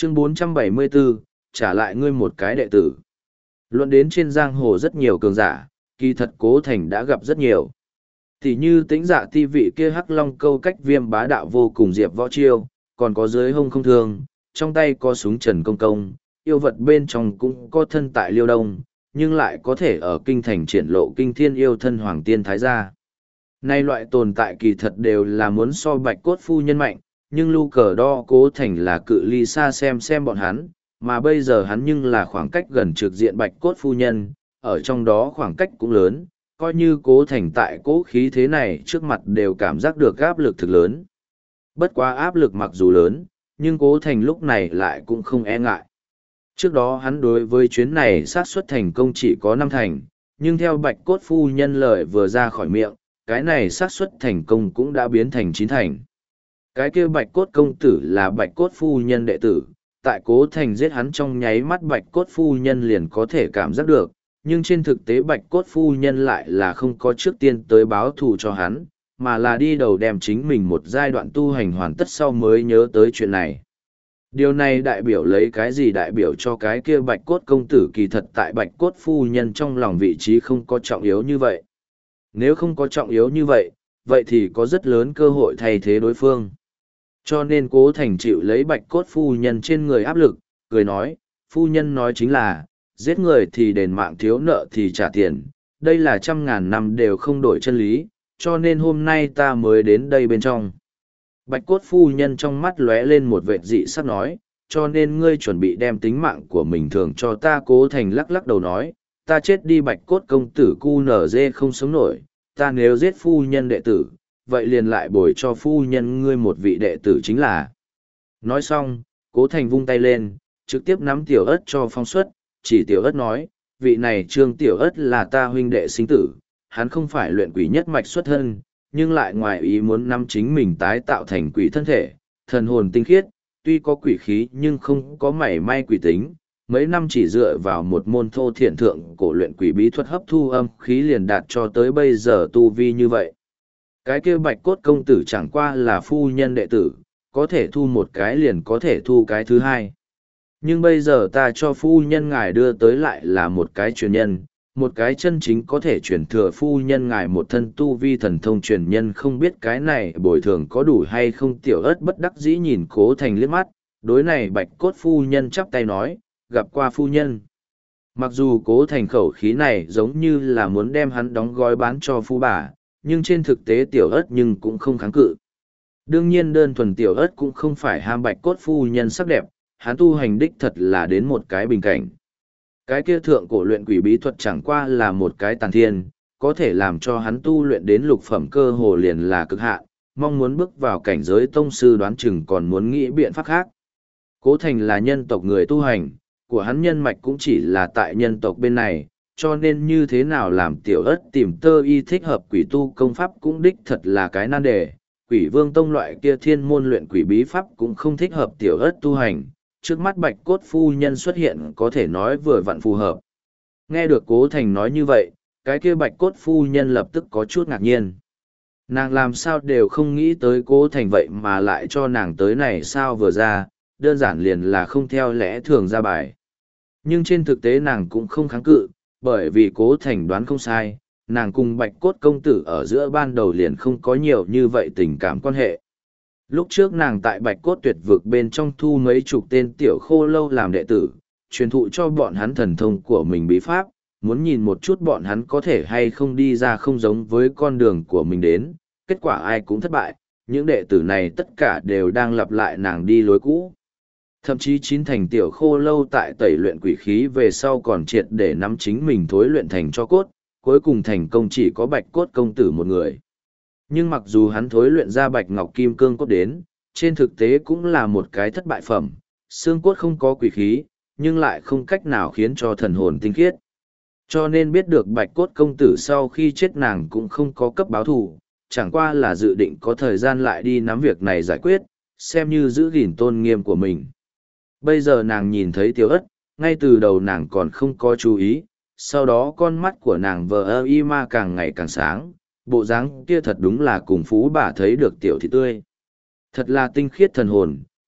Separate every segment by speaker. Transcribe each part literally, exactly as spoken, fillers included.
Speaker 1: Chương bốn trăm bảy mươi bốn, trả lại ngươi một cái đệ tử. Luận đến trên giang hồ rất nhiều cường giả, kỳ thật Cố Thành đã gặp rất nhiều. Thì như tĩnh dạ ti vị kia hắc long câu cách viêm bá đạo vô cùng diệp võ chiêu, còn có dưới hông không thương, trong tay có súng trần công công, yêu vật bên trong cũng có thân tại liêu đông, nhưng lại có thể ở kinh thành triển lộ kinh thiên yêu thân hoàng tiên thái gia. Nay loại tồn tại kỳ thật đều là muốn so bạch cốt phu nhân mạnh, nhưng lưu cờ đo Cố Thành là cự ly xa xem xem bọn hắn, mà bây giờ hắn nhưng là khoảng cách gần trực diện bạch cốt phu nhân, ở trong đó khoảng cách cũng lớn, coi như Cố Thành tại cố khí thế này trước mặt đều cảm giác được áp lực thực lớn. Bất quá áp lực mặc dù lớn, nhưng Cố Thành lúc này lại cũng không e ngại. Trước đó hắn đối với chuyến này xác suất thành công chỉ có năm thành, nhưng theo bạch cốt phu nhân lời vừa ra khỏi miệng, cái này xác suất thành công cũng đã biến thành chín thành. Cái kia bạch cốt công tử là bạch cốt phu nhân đệ tử, tại Cố Thành giết hắn trong nháy mắt bạch cốt phu nhân liền có thể cảm giác được, nhưng trên thực tế bạch cốt phu nhân lại là không có trước tiên tới báo thù cho hắn, mà là đi đầu đem chính mình một giai đoạn tu hành hoàn tất sau mới nhớ tới chuyện này. Điều này đại biểu lấy cái gì đại biểu cho cái kia bạch cốt công tử kỳ thật tại bạch cốt phu nhân trong lòng vị trí không có trọng yếu như vậy. Nếu không có trọng yếu như vậy, vậy thì có rất lớn cơ hội thay thế đối phương. Cho nên Cố Thành chịu lấy bạch cốt phu nhân trên người áp lực, cười nói, phu nhân nói chính là, giết người thì đền mạng thiếu nợ thì trả tiền, đây là trăm ngàn năm đều không đổi chân lý, cho nên hôm nay ta mới đến đây bên trong. Bạch cốt phu nhân trong mắt lóe lên một vệt dị sắc nói, cho nên ngươi chuẩn bị đem tính mạng của mình thường cho ta. Cố Thành lắc lắc đầu nói, ta chết đi bạch cốt công tử cu nở dê không sống nổi, ta nếu giết phu nhân đệ tử, vậy liền lại bồi cho phu nhân ngươi một vị đệ tử chính là. Nói xong, Cố Thành vung tay lên, trực tiếp nắm tiểu ất cho phong xuất, chỉ tiểu ất nói, vị này trương tiểu ất là ta huynh đệ sinh tử, hắn không phải luyện quỷ nhất mạch xuất thân, nhưng lại ngoài ý muốn nắm chính mình tái tạo thành quỷ thân thể, thần hồn tinh khiết, tuy có quỷ khí nhưng không có mảy may quỷ tính, mấy năm chỉ dựa vào một môn thô thiện thượng cổ luyện quỷ bí thuật hấp thu âm khí liền đạt cho tới bây giờ tu vi như vậy. Cái kia bạch cốt công tử chẳng qua là phu nhân đệ tử, có thể thu một cái liền có thể thu cái thứ hai. Nhưng bây giờ ta cho phu nhân ngài đưa tới lại là một cái truyền nhân, một cái chân chính có thể truyền thừa phu nhân ngài một thân tu vi thần thông truyền nhân, không biết cái này bồi thường có đủ hay không. Tiểu ất bất đắc dĩ nhìn Cố Thành liếc mắt, đối này bạch cốt phu nhân chắp tay nói, gặp qua phu nhân. Mặc dù Cố Thành khẩu khí này giống như là muốn đem hắn đóng gói bán cho phu bà, nhưng trên thực tế tiểu ất nhưng cũng không kháng cự. Đương nhiên đơn thuần tiểu ất cũng không phải ham bạch cốt phu nhân sắc đẹp, hắn tu hành đích thật là đến một cái bình cảnh. Cái kia thượng cổ luyện quỷ bí thuật chẳng qua là một cái tàn thiên, có thể làm cho hắn tu luyện đến lục phẩm cơ hồ liền là cực hạn, mong muốn bước vào cảnh giới tông sư đoán chừng còn muốn nghĩ biện pháp khác. Cố Thành là nhân tộc người tu hành, của hắn nhân mạch cũng chỉ là tại nhân tộc bên này, cho nên như thế nào làm tiểu ất tìm tơ y thích hợp quỷ tu công pháp cũng đích thật là cái nan đề. Quỷ vương tông loại kia thiên môn luyện quỷ bí pháp cũng không thích hợp tiểu ất tu hành, trước mắt bạch cốt phu nhân xuất hiện có thể nói vừa vặn phù hợp. Nghe được Cố Thành nói như vậy, cái kia bạch cốt phu nhân lập tức có chút ngạc nhiên. Nàng làm sao đều không nghĩ tới Cố Thành vậy mà lại cho nàng tới này sao vừa ra, đơn giản liền là không theo lẽ thường ra bài. Nhưng trên thực tế nàng cũng không kháng cự, bởi vì Cố Thành đoán không sai, nàng cùng bạch cốt công tử ở giữa ban đầu liền không có nhiều như vậy tình cảm quan hệ. Lúc trước nàng tại bạch cốt tuyệt vực bên trong thu mấy chục tên tiểu khô lâu làm đệ tử, truyền thụ cho bọn hắn thần thông của mình bí pháp, muốn nhìn một chút bọn hắn có thể hay không đi ra không giống với con đường của mình đến, kết quả ai cũng thất bại, những đệ tử này tất cả đều đang lặp lại nàng đi lối cũ. Thậm chí chín thành tiểu khô lâu tại tẩy luyện quỷ khí về sau còn triệt để nắm chính mình thối luyện thành cho cốt, cuối cùng thành công chỉ có bạch cốt công tử một người. Nhưng mặc dù hắn thối luyện ra bạch ngọc kim cương cốt đến, trên thực tế cũng là một cái thất bại phẩm, xương cốt không có quỷ khí, nhưng lại không cách nào khiến cho thần hồn tinh khiết. Cho nên biết được bạch cốt công tử sau khi chết nàng cũng không có cấp báo thù, chẳng qua là dự định có thời gian lại đi nắm việc này giải quyết, xem như giữ gìn tôn nghiêm của mình. Bây giờ nàng nhìn thấy tiểu ất, ngay từ đầu nàng còn không có chú ý, sau đó con mắt của nàng vờ ơ y ma càng ngày càng sáng, bộ dáng kia thật đúng là cùng phú bà thấy được tiểu thị tươi. Thật là tinh khiết thần hồn,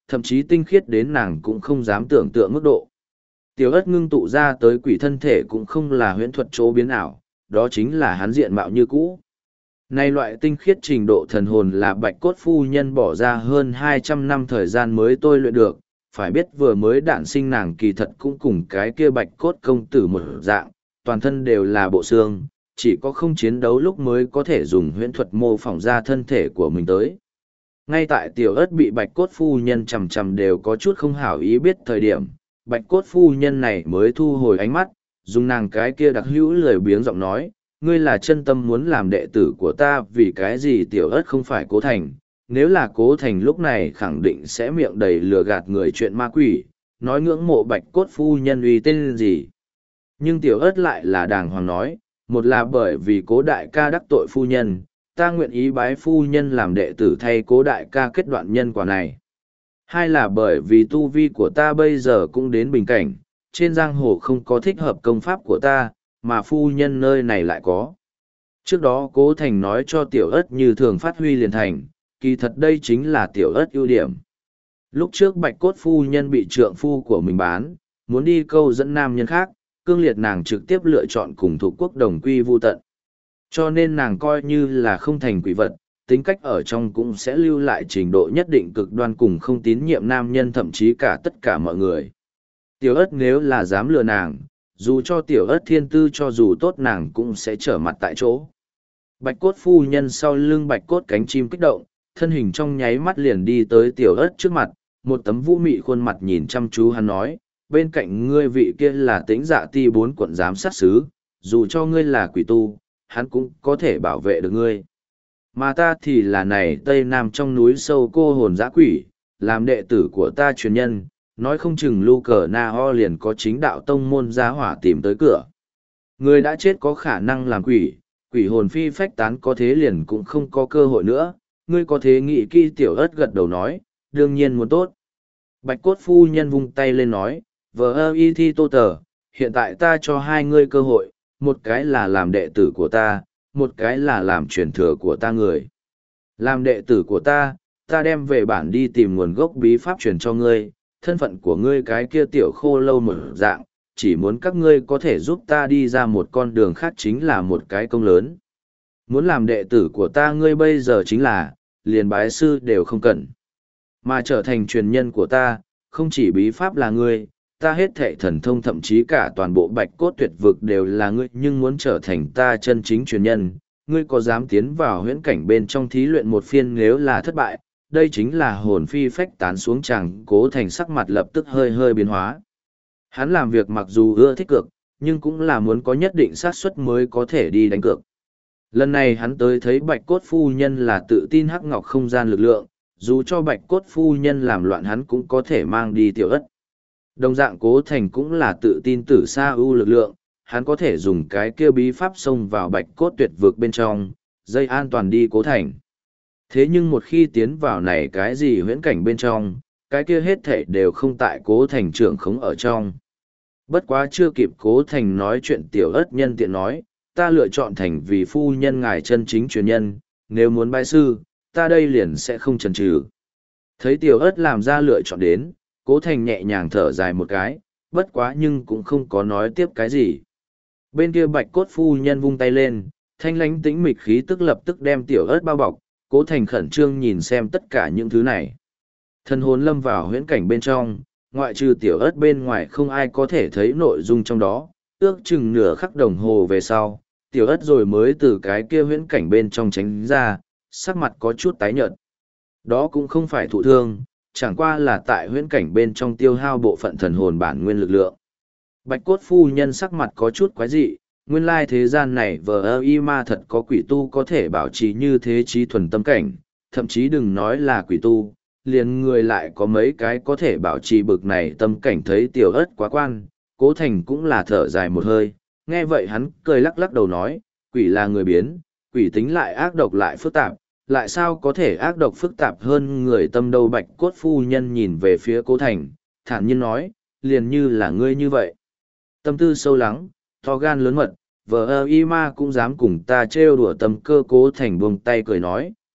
Speaker 1: thậm chí tinh khiết đến nàng cũng không dám tưởng tượng mức độ. Tiểu ất ngưng tụ ra tới quỷ thân thể cũng không là huyễn thuật chỗ biến ảo, đó chính là hắn diện mạo như cũ. Nay loại tinh khiết trình độ thần hồn là bạch cốt phu nhân bỏ ra hơn hai trăm năm thời gian mới tôi luyện được, phải biết vừa mới đản sinh nàng kỳ thật cũng cùng cái kia bạch cốt công tử một dạng, toàn thân đều là bộ xương, chỉ có không chiến đấu lúc mới có thể dùng huyễn thuật mô phỏng ra thân thể của mình tới. Ngay tại tiểu ất bị bạch cốt phu nhân chầm chầm đều có chút không hảo ý biết thời điểm, bạch cốt phu nhân này mới thu hồi ánh mắt, dùng nàng cái kia đặc hữu lười biếng giọng nói, ngươi là chân tâm muốn làm đệ tử của ta vì cái gì tiểu ất không phải cố thành, nếu là cố thành lúc này khẳng định sẽ miệng đầy lừa gạt người chuyện ma quỷ, nói ngưỡng mộ bạch cốt phu nhân uy tên gì. Nhưng tiểu ất lại là đàng hoàng nói, một là bởi vì cố đại ca đắc tội phu nhân, ta nguyện ý bái phu nhân làm đệ tử thay cố đại ca kết đoạn nhân quả này. Hai là bởi vì tu vi của ta bây giờ cũng đến bình cảnh, trên giang hồ không có thích hợp công pháp của ta, mà phu nhân nơi này lại có. Trước đó cố thành nói cho tiểu ất như thường phát huy liền thành, kỳ thật đây chính là tiểu ất ưu điểm. Lúc trước bạch cốt phu nhân bị trượng phu của mình bán, muốn đi câu dẫn nam nhân khác, cương liệt nàng trực tiếp lựa chọn cùng thuộc quốc đồng quy vu tận. Cho nên nàng coi như là không thành quỷ vật, tính cách ở trong cũng sẽ lưu lại trình độ nhất định cực đoan cùng không tín nhiệm nam nhân thậm chí cả tất cả mọi người. Tiểu ất nếu là dám lừa nàng, dù cho tiểu ất thiên tư cho dù tốt nàng cũng sẽ trở mặt tại chỗ. Bạch cốt phu nhân sau lưng bạch cốt cánh chim kích động, thân hình trong nháy mắt liền đi tới tiểu ất trước mặt, một tấm vũ mị khuôn mặt nhìn chăm chú hắn nói, bên cạnh ngươi vị kia là tĩnh dạ ti bốn quận giám sát sứ, dù cho ngươi là quỷ tu, hắn cũng có thể bảo vệ được ngươi. Mà ta thì là này Tây Nam trong núi sâu cô hồn dã quỷ, làm đệ tử của ta truyền nhân, nói không chừng lưu cờ na ho liền có chính đạo tông môn giá hỏa tìm tới cửa. Người đã chết có khả năng làm quỷ, quỷ hồn phi phách tán có thế liền cũng không có cơ hội nữa, ngươi có thế nghĩ kỹ tiểu ất gật đầu nói, đương nhiên muốn tốt. Bạch cốt phu nhân vung tay lên nói, vờ ơ y thi tô tờ, hiện tại ta cho hai ngươi cơ hội, một cái là làm đệ tử của ta, một cái là làm truyền thừa của ta người. Làm đệ tử của ta, ta đem về bản đi tìm nguồn gốc bí pháp truyền cho ngươi, thân phận của ngươi cái kia tiểu khô lâu một dạng, chỉ muốn các ngươi có thể giúp ta đi ra một con đường khác chính là một cái công lớn. Muốn làm đệ tử của ta ngươi bây giờ chính là, liền bái sư đều không cần. Mà trở thành truyền nhân của ta, không chỉ bí pháp là ngươi, ta hết thệ thần thông thậm chí cả toàn bộ bạch cốt tuyệt vực đều là ngươi, nhưng muốn trở thành ta chân chính truyền nhân, ngươi có dám tiến vào huyễn cảnh bên trong thí luyện một phiên, nếu là thất bại, đây chính là hồn phi phách tán xuống chàng. Cố thành sắc mặt lập tức hơi hơi biến hóa. Hắn làm việc mặc dù ưa thích cược, nhưng cũng là muốn có nhất định xác suất mới có thể đi đánh cược. Lần này hắn tới thấy bạch cốt phu nhân là tự tin hắc ngọc không gian lực lượng, dù cho bạch cốt phu nhân làm loạn hắn cũng có thể mang đi tiểu ất. Đồng dạng cố thành cũng là tự tin tử sa ưu lực lượng, hắn có thể dùng cái kia bí pháp xông vào bạch cốt tuyệt vực bên trong, dây an toàn đi cố thành. Thế nhưng một khi tiến vào này cái gì huyễn cảnh bên trong, cái kia hết thể đều không tại cố thành trưởng khống ở trong. Bất quá chưa kịp cố thành nói chuyện tiểu ất nhân tiện nói, ta lựa chọn thành vì phu nhân ngài chân chính truyền nhân, nếu muốn bái sư, ta đây liền sẽ không chần chừ. Thấy tiểu ất làm ra lựa chọn đến, cố thành nhẹ nhàng thở dài một cái, bất quá nhưng cũng không có nói tiếp cái gì. Bên kia bạch cốt phu nhân vung tay lên, thanh lánh tĩnh mịch khí tức lập tức đem tiểu ất bao bọc, cố thành khẩn trương nhìn xem tất cả những thứ này. Thân hồn lâm vào huyễn cảnh bên trong, ngoại trừ tiểu ất bên ngoài không ai có thể thấy nội dung trong đó, ước chừng nửa khắc đồng hồ về sau, tiểu ất rồi mới từ cái kia huyễn cảnh bên trong tránh ra, sắc mặt có chút tái nhợt. Đó cũng không phải thụ thương, chẳng qua là tại huyễn cảnh bên trong tiêu hao bộ phận thần hồn bản nguyên lực lượng. Bạch cốt phu nhân sắc mặt có chút quái dị, nguyên lai thế gian này vờ ơ y ma thật có quỷ tu có thể bảo trì như thế trí thuần tâm cảnh, thậm chí đừng nói là quỷ tu, liền người lại có mấy cái có thể bảo trì bực này tâm cảnh. Thấy tiểu ất quá quan, cố thành cũng là thở dài một hơi, nghe vậy hắn cười lắc lắc đầu nói, quỷ là người biến, quỷ tính lại ác độc lại phức tạp, lại sao có thể ác độc phức tạp hơn người tâm đâu. Bạch cốt phu nhân nhìn về phía cố thành, thản nhiên nói, liền như là ngươi như vậy. Tâm tư sâu lắng, to gan lớn mật, vờ ơ y ma cũng dám cùng ta trêu đùa tâm cơ. Cố thành buông tay cười nói,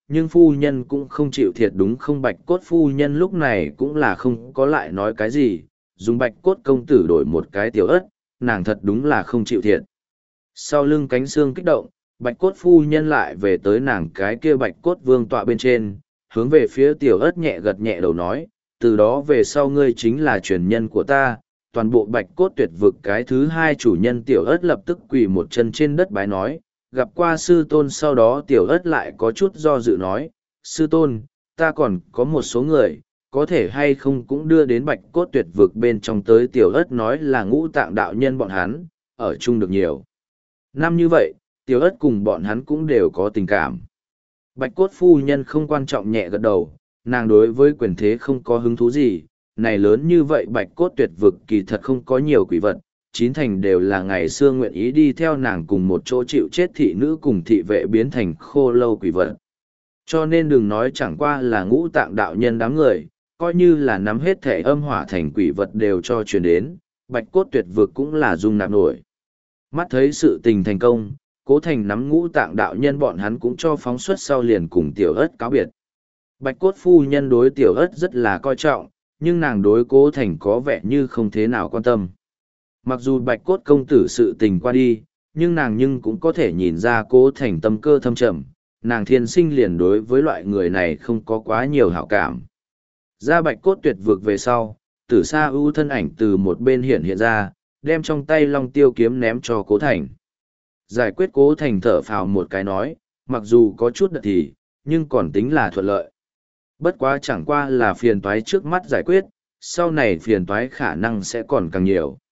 Speaker 1: nhưng phu nhân cũng không chịu thiệt đúng không? Bạch cốt phu nhân lúc này cũng là không có lại nói cái gì, dùng bạch cốt công tử đổi một cái tiểu ớt, nàng thật đúng là không chịu thiệt. Sau lưng cánh xương kích động, bạch cốt phu nhân lại về tới nàng cái kia bạch cốt vương tọa bên trên, hướng về phía tiểu ớt nhẹ gật nhẹ đầu nói, từ đó về sau ngươi chính là truyền nhân của ta. Toàn bộ bạch cốt tuyệt vực cái thứ hai chủ nhân tiểu ớt lập tức quỳ một chân trên đất bái nói, gặp qua sư tôn. Sau đó tiểu ớt lại có chút do dự nói, sư tôn, ta còn có một số người, có thể hay không cũng đưa đến bạch cốt tuyệt vực bên trong tới. Tiểu ớt nói là ngũ tạng đạo nhân bọn hắn, ở chung được nhiều năm như vậy, tiểu ớt cùng bọn hắn cũng đều có tình cảm. Bạch cốt phu nhân không quan trọng nhẹ gật đầu, nàng đối với quyền thế không có hứng thú gì, này lớn như vậy bạch cốt tuyệt vực kỳ thật không có nhiều quỷ vật, chín thành đều là ngày xưa nguyện ý đi theo nàng cùng một chỗ chịu chết thị nữ cùng thị vệ biến thành khô lâu quỷ vật. Cho nên đừng nói chẳng qua là ngũ tạng đạo nhân đám người, coi như là nắm hết thể âm hỏa thành quỷ vật đều cho truyền đến, bạch cốt tuyệt vực cũng là dung nạp nổi. Mắt thấy sự tình thành công, Cố Thành nắm ngũ tạng đạo nhân bọn hắn cũng cho phóng xuất sau liền cùng tiểu ớt cáo biệt. Bạch cốt phu nhân đối tiểu ớt rất là coi trọng, nhưng nàng đối Cố Thành có vẻ như không thế nào quan tâm. Mặc dù bạch cốt công tử sự tình qua đi, nhưng nàng nhưng cũng có thể nhìn ra Cố Thành tâm cơ thâm trầm, nàng thiên sinh liền đối với loại người này không có quá nhiều hảo cảm. Ra bạch cốt tuyệt vực về sau, tử sa ưu thân ảnh từ một bên hiện hiện ra, đem trong tay long tiêu kiếm ném cho Cố Thành. Giải quyết Cố Thành thở phào một cái nói, mặc dù có chút đợt thì, nhưng còn tính là thuận lợi. Bất quá chẳng qua là phiền toái trước mắt giải quyết, sau này phiền toái khả năng sẽ còn càng nhiều.